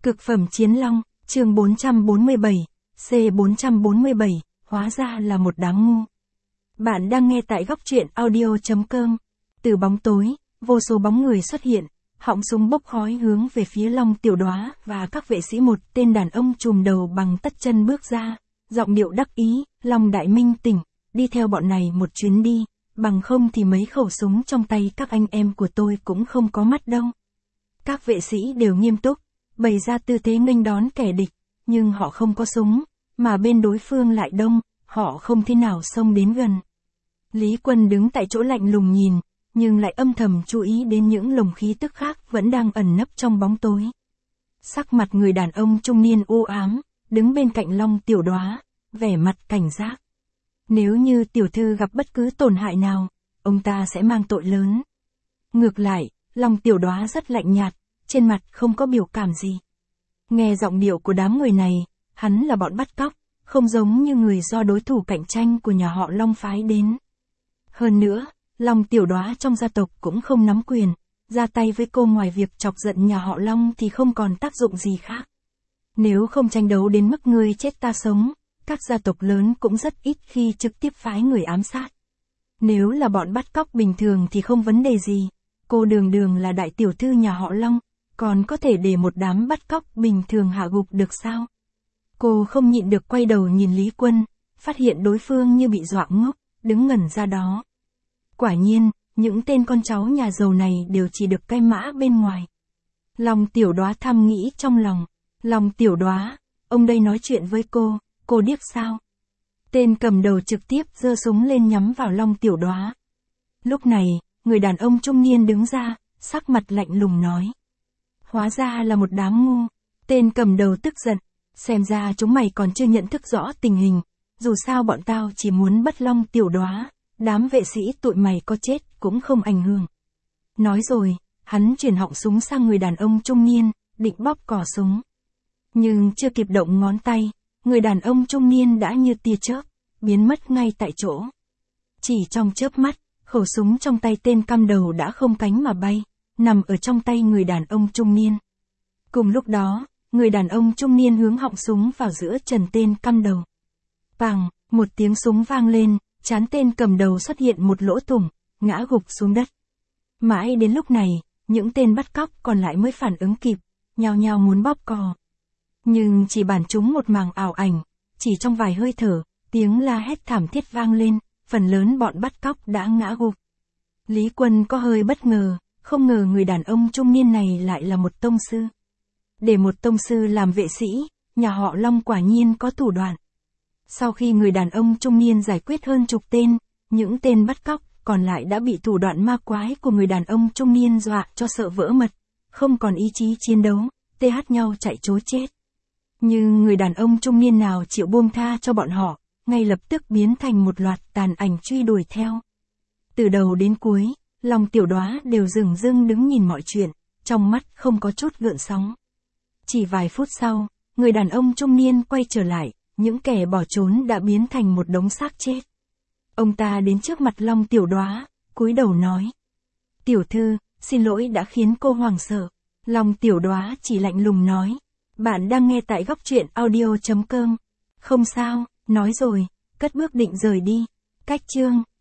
Cực phẩm chiến long, chương 447, C447, hóa ra là một đám ngu. Bạn đang nghe tại góc truyện audio.com. Từ bóng tối, vô số bóng người xuất hiện, họng súng bốc khói hướng về phía Long Tiểu Đóa và các vệ sĩ. Một tên đàn ông trùm đầu bằng tất chân bước ra, giọng điệu đắc ý, Long Đại Minh tỉnh, đi theo bọn này một chuyến đi, bằng không thì mấy khẩu súng trong tay các anh em của tôi cũng không có mắt đâu. Các vệ sĩ đều nghiêm túc, bày ra tư thế nghênh đón kẻ địch, nhưng họ không có súng, mà bên đối phương lại đông, họ không thể nào xông đến gần. Lý Quân đứng tại chỗ lạnh lùng nhìn, nhưng lại âm thầm chú ý đến những luồng khí tức khác vẫn đang ẩn nấp trong bóng tối. Sắc mặt người đàn ông trung niên u ám, đứng bên cạnh Long Tiểu Đóa, vẻ mặt cảnh giác. Nếu như tiểu thư gặp bất cứ tổn hại nào, ông ta sẽ mang tội lớn. Ngược lại, Long Tiểu Đóa rất lạnh nhạt, trên mặt không có biểu cảm gì. Nghe giọng điệu của đám người này, hắn là bọn bắt cóc, không giống như người do đối thủ cạnh tranh của nhà họ Long phái đến. Hơn nữa, Long Tiểu Đóa trong gia tộc cũng không nắm quyền, ra tay với cô ngoài việc chọc giận nhà họ Long thì không còn tác dụng gì khác. Nếu không tranh đấu đến mức ngươi chết ta sống, các gia tộc lớn cũng rất ít khi trực tiếp phái người ám sát. Nếu là bọn bắt cóc bình thường thì không vấn đề gì, cô đường đường là đại tiểu thư nhà họ Long, còn có thể để một đám bắt cóc bình thường hạ gục được sao? Cô không nhịn được quay đầu nhìn Lý Quân, phát hiện đối phương như bị dọa ngốc, đứng ngẩn ra đó. Quả nhiên, những tên con cháu nhà giàu này đều chỉ được cai mã bên ngoài. Long Tiểu Đóa thầm nghĩ trong lòng, Long Tiểu Đóa, ông đây nói chuyện với cô điếc sao? Tên cầm đầu trực tiếp giơ súng lên nhắm vào Long Tiểu Đóa. Lúc này, người đàn ông trung niên đứng ra, sắc mặt lạnh lùng nói. Hóa ra là một đám ngu. Tên cầm đầu tức giận, xem ra chúng mày còn chưa nhận thức rõ tình hình, dù sao bọn tao chỉ muốn bắt Long Tiểu Đóa, đám vệ sĩ tụi mày có chết cũng không ảnh hưởng. Nói rồi, hắn chuyển họng súng sang người đàn ông trung niên, định bóp cò súng. Nhưng chưa kịp động ngón tay, người đàn ông trung niên đã như tia chớp, biến mất ngay tại chỗ. Chỉ trong chớp mắt, khẩu súng trong tay tên căm đầu đã không cánh mà bay, nằm ở trong tay người đàn ông trung niên. Cùng lúc đó, người đàn ông trung niên hướng họng súng vào giữa trần tên căm đầu. Pàng, một tiếng súng vang lên, trán tên cầm đầu xuất hiện một lỗ thủng, ngã gục xuống đất. Mãi đến lúc này, những tên bắt cóc còn lại mới phản ứng kịp, nhao nhao muốn bóp cò. Nhưng chỉ bản chúng một màng ảo ảnh, chỉ trong vài hơi thở, tiếng la hét thảm thiết vang lên, phần lớn bọn bắt cóc đã ngã gục. Lý Quân có hơi bất ngờ, không ngờ người đàn ông trung niên này lại là một tông sư. Để một tông sư làm vệ sĩ, nhà họ Long quả nhiên có thủ đoạn. Sau khi người đàn ông trung niên giải quyết hơn chục tên, những tên bắt cóc còn lại đã bị thủ đoạn ma quái của người đàn ông trung niên dọa cho sợ vỡ mật, không còn ý chí chiến đấu, TH nhau chạy trối chết. Nhưng người đàn ông trung niên nào chịu buông tha cho bọn họ, ngay lập tức biến thành một loạt tàn ảnh truy đuổi theo. Từ đầu đến cuối, Long Tiểu Đóa đều dửng dưng đứng nhìn mọi chuyện, trong mắt không có chút gợn sóng. Chỉ vài phút sau, người đàn ông trung niên quay trở lại, những kẻ bỏ trốn đã biến thành một đống xác chết. Ông ta đến trước mặt Long Tiểu Đóa, cúi đầu nói. Tiểu thư, xin lỗi đã khiến cô hoảng sợ. Long Tiểu Đóa chỉ lạnh lùng nói. Bạn đang nghe tại góc truyện audio.com. Không sao, nói rồi, cất bước định rời đi. Cách chương